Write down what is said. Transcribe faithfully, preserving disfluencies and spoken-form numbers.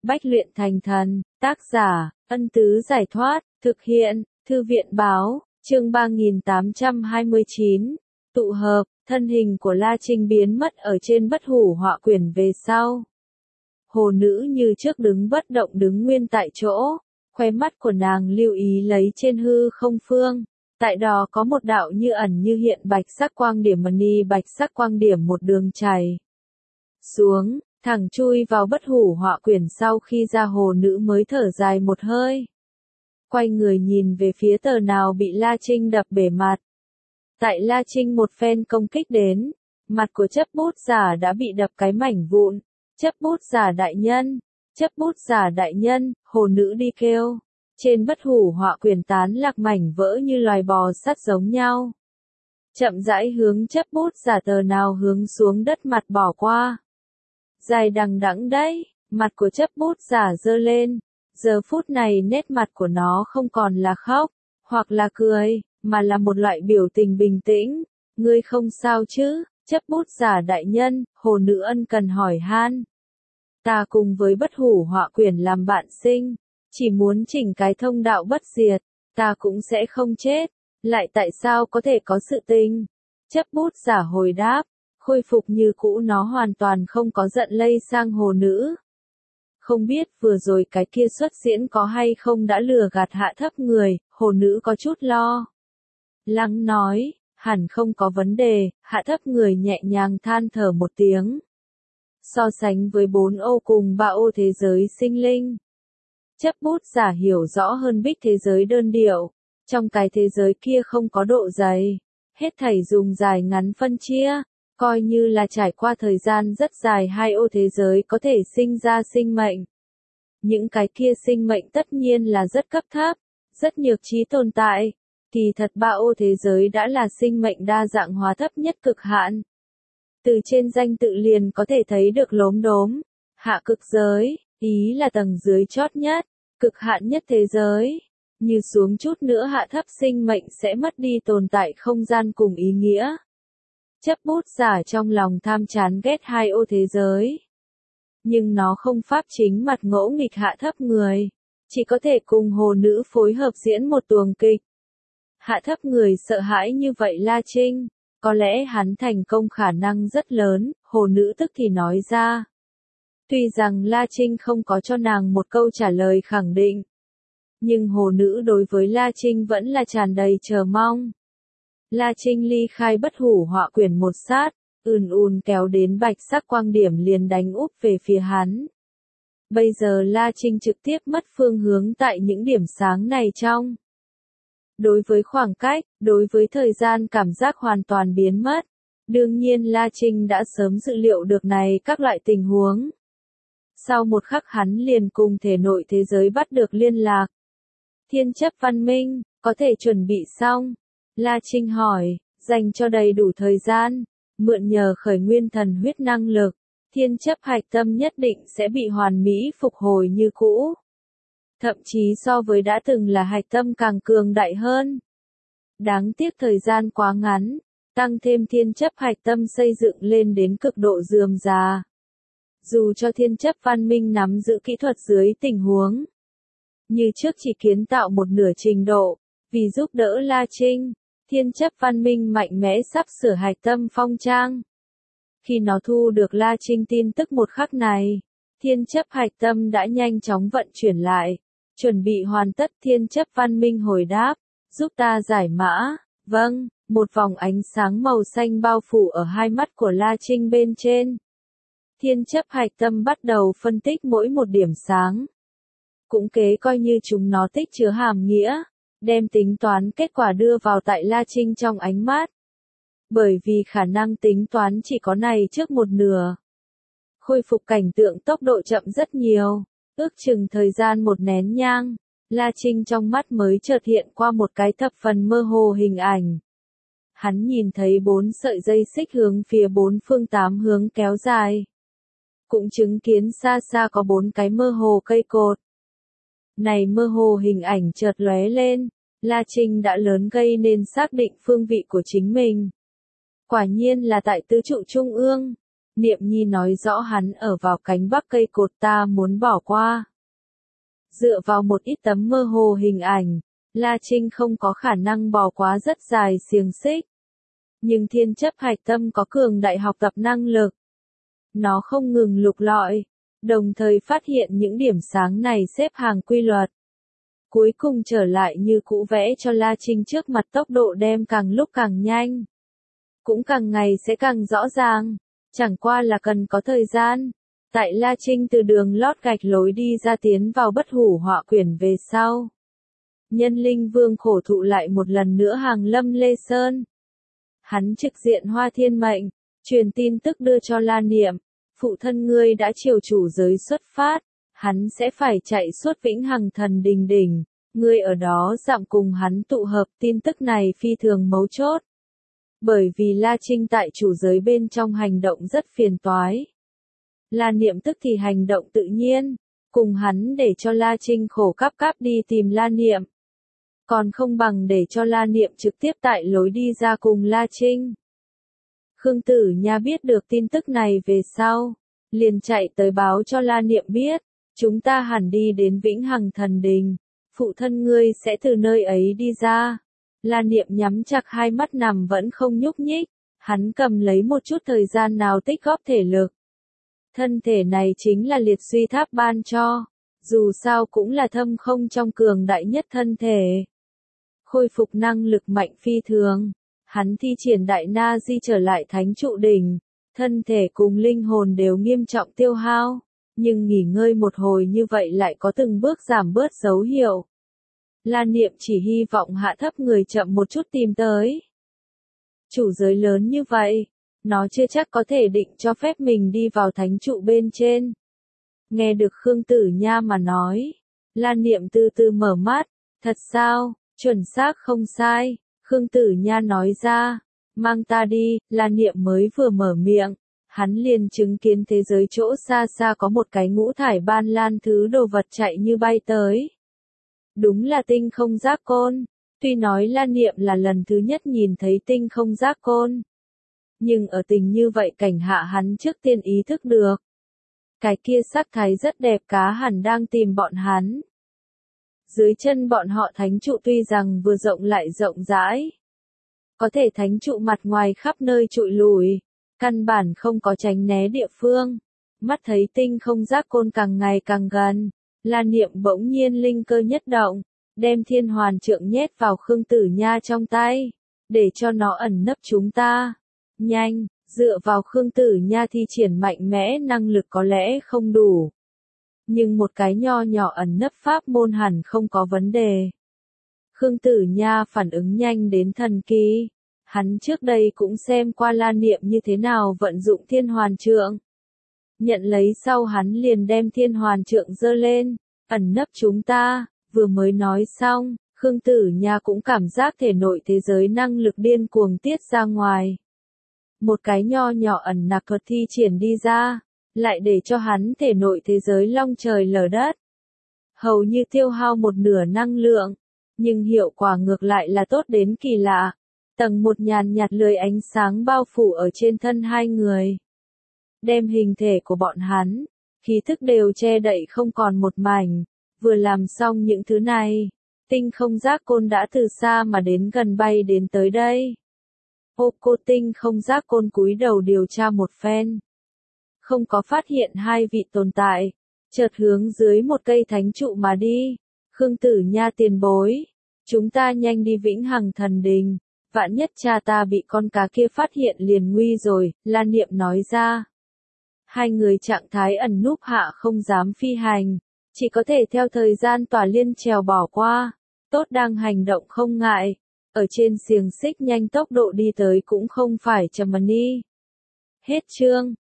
Bách luyện thành thần, tác giả, Ân Tứ Giải Thoát, thực hiện, Thư viện Báo, chương ba nghìn tám trăm hai mươi chín, tụ hợp, thân hình của La Trinh biến mất ở trên bất hủ họa quyển về sau. Hồ nữ như trước đứng bất động đứng nguyên tại chỗ, khóe mắt của nàng lưu ý lấy trên hư không phương. Tại đó có một đạo như ẩn như hiện bạch sắc quang điểm mani bạch sắc quang điểm một đường chảy xuống, thẳng chui vào bất hủ họa quyển sau khi ra hồ nữ mới thở dài một hơi. Quay người nhìn về phía tờ nào bị La Trinh đập bể mặt. Tại La Trinh một phen công kích đến, mặt của chấp bút giả đã bị đập cái mảnh vụn. Chấp bút giả đại nhân, chấp bút giả đại nhân, hồ nữ đi kêu. Trên bất hủ họa quyển tán lạc mảnh vỡ như loài bò sắt giống nhau. Chậm rãi hướng chấp bút giả tờ nào hướng xuống đất mặt bỏ qua. Dài đằng đẵng đấy, mặt của chấp bút giả giơ lên. Giờ phút này nét mặt của nó không còn là khóc, hoặc là cười, mà là một loại biểu tình bình tĩnh. Ngươi không sao chứ, chấp bút giả đại nhân, hồ nữ ân cần hỏi han. Ta cùng với bất hủ họa quyển làm bạn sinh. Chỉ muốn chỉnh cái thông đạo bất diệt, ta cũng sẽ không chết, lại tại sao có thể có sự tình? Chấp bút giả hồi đáp, khôi phục như cũ nó hoàn toàn không có giận lây sang hồ nữ. Không biết vừa rồi cái kia xuất diễn có hay không đã lừa gạt hạ thấp người, hồ nữ có chút lo. Lắng nói, hẳn không có vấn đề, hạ thấp người nhẹ nhàng than thở một tiếng. So sánh với bốn ô cùng ba ô thế giới sinh linh. Chấp bút giả hiểu rõ hơn bích thế giới đơn điệu, trong cái thế giới kia không có độ dày, hết thảy dùng dài ngắn phân chia, coi như là trải qua thời gian rất dài hai ô thế giới có thể sinh ra sinh mệnh. Những cái kia sinh mệnh tất nhiên là rất cấp thấp, rất nhược trí tồn tại, kỳ thật ba ô thế giới đã là sinh mệnh đa dạng hóa thấp nhất cực hạn. Từ trên danh tự liền có thể thấy được lốm đốm, hạ cực giới, ý là tầng dưới chót nhất. Cực hạn nhất thế giới, như xuống chút nữa hạ thấp sinh mệnh sẽ mất đi tồn tại không gian cùng ý nghĩa. Chấp bút giả trong lòng tham chán ghét hai ô thế giới. Nhưng nó không pháp chính mặt ngỗ nghịch hạ thấp người, chỉ có thể cùng hồ nữ phối hợp diễn một tuồng kịch. Hạ thấp người sợ hãi như vậy La Trinh, có lẽ hắn thành công khả năng rất lớn, hồ nữ tức thì nói ra. Tuy rằng La Trinh không có cho nàng một câu trả lời khẳng định, nhưng hồ nữ đối với La Trinh vẫn là tràn đầy chờ mong. La Trinh ly khai bất hủ họa quyển một sát, ùn ùn kéo đến bạch sắc quang điểm liền đánh úp về phía hắn. Bây giờ La Trinh trực tiếp mất phương hướng tại những điểm sáng này trong. Đối với khoảng cách, đối với thời gian cảm giác hoàn toàn biến mất. Đương nhiên La Trinh đã sớm dự liệu được này các loại tình huống. Sau một khắc hắn liền cùng thể nội thế giới bắt được liên lạc. Thiên chấp văn minh, có thể chuẩn bị xong. La Trinh hỏi, dành cho đầy đủ thời gian, mượn nhờ khởi nguyên thần huyết năng lực, thiên chấp hạch tâm nhất định sẽ bị hoàn mỹ phục hồi như cũ. Thậm chí so với đã từng là hạch tâm càng cường đại hơn. Đáng tiếc thời gian quá ngắn, tăng thêm thiên chấp hạch tâm xây dựng lên đến cực độ rườm rà. Dù cho thiên chấp văn minh nắm giữ kỹ thuật dưới tình huống như trước chỉ kiến tạo một nửa trình độ, vì giúp đỡ La Trinh, thiên chấp văn minh mạnh mẽ sắp sửa hạch tâm phong trang. Khi nó thu được La Trinh tin tức một khắc này, thiên chấp hạch tâm đã nhanh chóng vận chuyển lại, chuẩn bị hoàn tất. Thiên chấp văn minh hồi đáp, giúp ta giải mã, vâng, một vòng ánh sáng màu xanh bao phủ ở hai mắt của La Trinh bên trên. Thiên chấp hạch tâm bắt đầu phân tích mỗi một điểm sáng. Cũng kế coi như chúng nó tích chứa hàm nghĩa, đem tính toán kết quả đưa vào tại La Trinh trong ánh mắt. Bởi vì khả năng tính toán chỉ có này trước một nửa. Khôi phục cảnh tượng tốc độ chậm rất nhiều, ước chừng thời gian một nén nhang, La Trinh trong mắt mới chợt hiện qua một cái thập phần mơ hồ hình ảnh. Hắn nhìn thấy bốn sợi dây xích hướng phía bốn phương tám hướng kéo dài. Cũng chứng kiến xa xa có bốn cái mơ hồ cây cột. Này mơ hồ hình ảnh chợt lóe lên, La Trinh đã lớn gây nên xác định phương vị của chính mình. Quả nhiên là tại tứ trụ trung ương. Niệm Nhi nói rõ hắn ở vào cánh bắc cây cột ta muốn bỏ qua. Dựa vào một ít tấm mơ hồ hình ảnh, La Trinh không có khả năng bỏ quá rất dài xiềng xích. Nhưng thiên chấp hạch tâm có cường đại học tập năng lực. Nó không ngừng lục lọi, đồng thời phát hiện những điểm sáng này xếp hàng quy luật. Cuối cùng trở lại như cũ vẽ cho La Trinh trước mặt tốc độ đem càng lúc càng nhanh. Cũng càng ngày sẽ càng rõ ràng, chẳng qua là cần có thời gian. Tại La Trinh từ đường lót gạch lối đi ra tiến vào bất hủ họa quyển về sau. Nhân linh vương khổ thụ lại một lần nữa hàng lâm Lê Sơn. Hắn trực diện Hoa Thiên Mệnh, truyền tin tức đưa cho La Niệm, phụ thân ngươi đã chiều chủ giới xuất phát, hắn sẽ phải chạy suốt Vĩnh Hằng Thần Đình đỉnh, ngươi ở đó dạm cùng hắn tụ hợp. Tin tức này phi thường mấu chốt. Bởi vì La Trinh tại chủ giới bên trong hành động rất phiền toái. La Niệm tức thì hành động tự nhiên, cùng hắn để cho La Trinh khổ cắp cắp đi tìm La Niệm. Còn không bằng để cho La Niệm trực tiếp tại lối đi ra cùng La Trinh. Khương Tử Nha biết được tin tức này về sau, liền chạy tới báo cho La Niệm biết, chúng ta hẳn đi đến Vĩnh Hằng Thần Đình, phụ thân ngươi sẽ từ nơi ấy đi ra. La Niệm nhắm chặt hai mắt nằm vẫn không nhúc nhích, hắn cầm lấy một chút thời gian nào tích góp thể lực. Thân thể này chính là liệt suy tháp ban cho, dù sao cũng là thâm không trong cường đại nhất thân thể. Khôi phục năng lực mạnh phi thường, hắn thi triển đại na di trở lại thánh trụ đỉnh, thân thể cùng linh hồn đều nghiêm trọng tiêu hao, nhưng nghỉ ngơi một hồi như vậy lại có từng bước giảm bớt dấu hiệu. La Niệm chỉ hy vọng hạ thấp người chậm một chút tìm tới. Chủ giới lớn như vậy, nó chưa chắc có thể định cho phép mình đi vào thánh trụ bên trên. Nghe được Khương Tử Nha mà nói, La Niệm từ từ mở mắt, thật sao, chuẩn xác không sai, Khương Tử Nha nói ra, mang ta đi. La Niệm mới vừa mở miệng, hắn liền chứng kiến thế giới chỗ xa xa có một cái ngũ thải ban lan thứ đồ vật chạy như bay tới. Đúng là tinh không giác côn, tuy nói La Niệm là lần thứ nhất nhìn thấy tinh không giác côn. Nhưng ở tình như vậy cảnh hạ hắn trước tiên ý thức được. Cái kia sắc thái rất đẹp cá hẳn đang tìm bọn hắn. Dưới chân bọn họ thánh trụ tuy rằng vừa rộng lại rộng rãi. Có thể thánh trụ mặt ngoài khắp nơi trụi lùi, căn bản không có tránh né địa phương. Mắt thấy tinh không giác côn càng ngày càng gần, La Niệm bỗng nhiên linh cơ nhất động, đem thiên hoàn trượng nhét vào Khương Tử Nha trong tay, để cho nó ẩn nấp chúng ta. Nhanh, dựa vào Khương Tử Nha thi triển mạnh mẽ năng lực có lẽ không đủ. Nhưng một cái nho nhỏ ẩn nấp pháp môn hẳn không có vấn đề. Khương Tử Nha phản ứng nhanh đến thần kỳ. Hắn trước đây cũng xem qua La Niệm như thế nào vận dụng thiên hoàn trượng. Nhận lấy sau hắn liền đem thiên hoàn trượng giơ lên, ẩn nấp chúng ta. Vừa mới nói xong, Khương Tử Nha cũng cảm giác thể nội thế giới năng lực điên cuồng tiết ra ngoài. Một cái nho nhỏ ẩn nặc thuật thi triển đi ra, lại để cho hắn thể nội thế giới long trời lở đất. Hầu như tiêu hao một nửa năng lượng, nhưng hiệu quả ngược lại là tốt đến kỳ lạ. Tầng một nhàn nhạt lưới ánh sáng bao phủ ở trên thân hai người. Đem hình thể của bọn hắn, khí thức đều che đậy không còn một mảnh. Vừa làm xong những thứ này, tinh không giác côn đã từ xa mà đến gần bay đến tới đây. Ô cô tinh không giác côn cúi đầu điều tra một phen. Không có phát hiện hai vị tồn tại, chợt hướng dưới một cây thánh trụ mà đi. Khương Tử Nha tiền bối, chúng ta nhanh đi Vĩnh Hằng Thần Đình, vạn nhất cha ta bị con cá kia phát hiện liền nguy rồi, La Niệm nói ra. Hai người trạng thái ẩn núp hạ không dám phi hành, chỉ có thể theo thời gian tỏa liên trèo bỏ qua, tốt đang hành động không ngại. Ở trên xiềng xích nhanh tốc độ đi tới cũng không phải chậm ni. Hết chương.